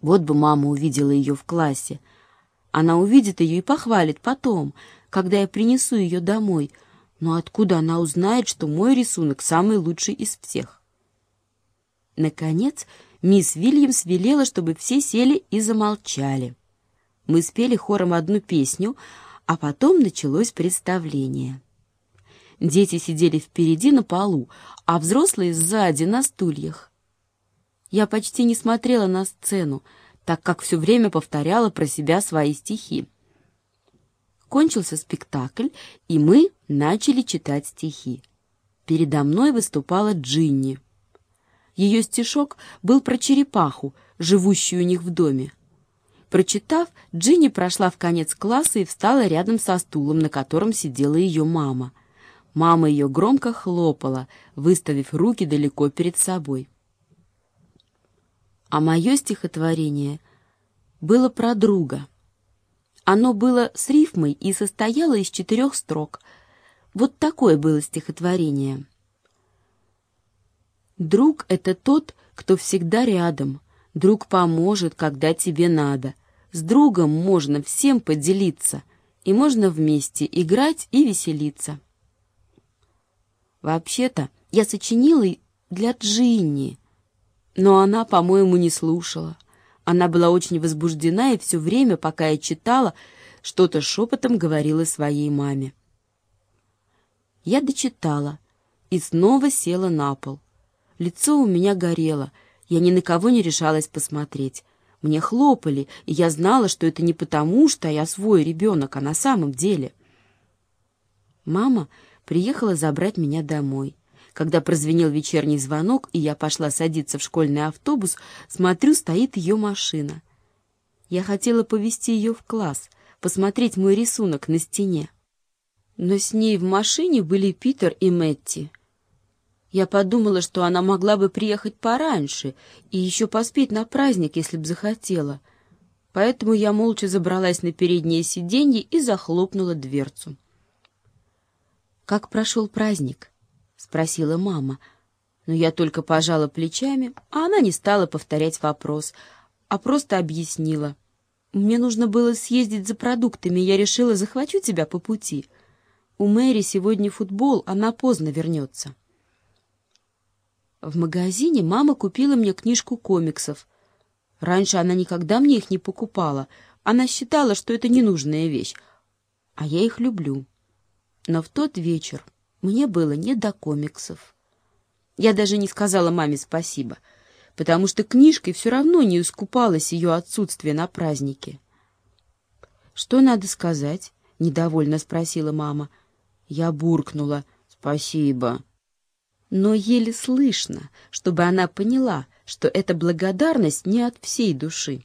Вот бы мама увидела ее в классе. Она увидит ее и похвалит потом, когда я принесу ее домой. Но откуда она узнает, что мой рисунок самый лучший из всех? Наконец, мисс Вильямс велела, чтобы все сели и замолчали. Мы спели хором одну песню, а потом началось представление. Дети сидели впереди на полу, а взрослые сзади на стульях. Я почти не смотрела на сцену, так как все время повторяла про себя свои стихи. Кончился спектакль, и мы начали читать стихи. Передо мной выступала Джинни. Ее стишок был про черепаху, живущую у них в доме. Прочитав, Джинни прошла в конец класса и встала рядом со стулом, на котором сидела ее мама. Мама ее громко хлопала, выставив руки далеко перед собой. А мое стихотворение было про друга. Оно было с рифмой и состояло из 4 строк. Вот такое было стихотворение. «Друг — это тот, кто всегда рядом. Друг поможет, когда тебе надо. С другом можно всем поделиться, и можно вместе играть и веселиться». Вообще-то я сочинила для Джинни, но она, по-моему, не слушала. Она была очень возбуждена и все время, пока я читала, что-то шепотом говорила своей маме. Я дочитала и снова села на пол. Лицо у меня горело, я ни на кого не решалась посмотреть. Мне хлопали, и я знала, что это не потому, что я свой ребенок, а на самом деле. Мама приехала забрать меня домой. Когда прозвенел вечерний звонок, и я пошла садиться в школьный автобус, смотрю, стоит ее машина. Я хотела повезти ее в класс, посмотреть мой рисунок на стене. Но с ней в машине были Питер и Мэтти. Я подумала, что она могла бы приехать пораньше и еще поспеть на праздник, если б захотела. Поэтому я молча забралась на переднее сиденье и захлопнула дверцу. «Как прошел праздник?» — спросила мама. Но я только пожала плечами, а она не стала повторять вопрос, а просто объяснила. «Мне нужно было съездить за продуктами, я решила, захвачу тебя по пути. У Мэри сегодня футбол, она поздно вернется». В магазине мама купила мне книжку комиксов. Раньше она никогда мне их не покупала. Она считала, что это ненужная вещь, а я их люблю. Но в тот вечер мне было не до комиксов. Я даже не сказала маме спасибо, потому что книжкой все равно не искупалось ее отсутствие на празднике. «Что надо сказать?» — недовольно спросила мама. Я буркнула «спасибо». Но еле слышно, чтобы она поняла, что эта благодарность не от всей души.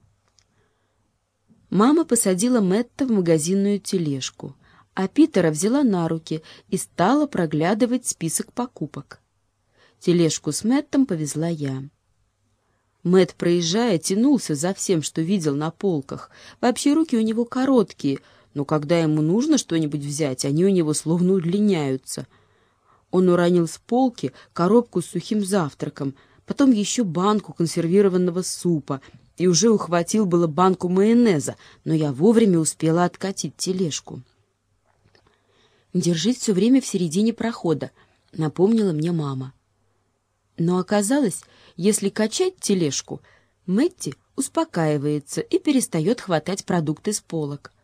Мама посадила Мэтта в магазинную тележку, а Питера взяла на руки и стала проглядывать список покупок. Тележку с Мэттом повезла я. Мэтт, проезжая, тянулся за всем, что видел на полках. Вообще руки у него короткие, но когда ему нужно что-нибудь взять, они у него словно удлиняются. Он уронил с полки коробку с сухим завтраком, потом еще банку консервированного супа и уже ухватил было банку майонеза, но я вовремя успела откатить тележку. «Держись все время в середине прохода», — напомнила мне мама. Но оказалось, если качать тележку, Мэтти успокаивается и перестает хватать продукты с полок.